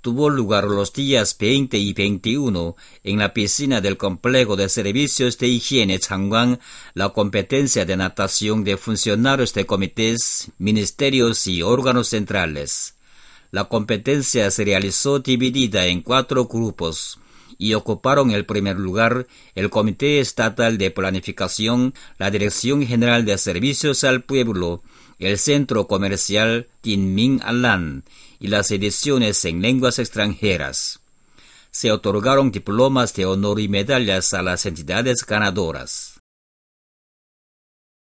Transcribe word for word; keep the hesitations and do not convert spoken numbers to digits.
tuvo lugar los días veinte y veintiuno en la piscina del Complejo de Servicios de Higiene Changwon la competencia de natación de funcionarios de comités, ministerios y órganos centrales. La competencia se realizó dividida en cuatro grupos y ocuparon el primer lugar el Comité Estatal de Planificación, la Dirección General de Servicios al Pueblo, el Centro Comercial Tinmin Alan y las ediciones en lenguas extranjeras. Se otorgaron diplomas de honor y medallas a las entidades ganadoras.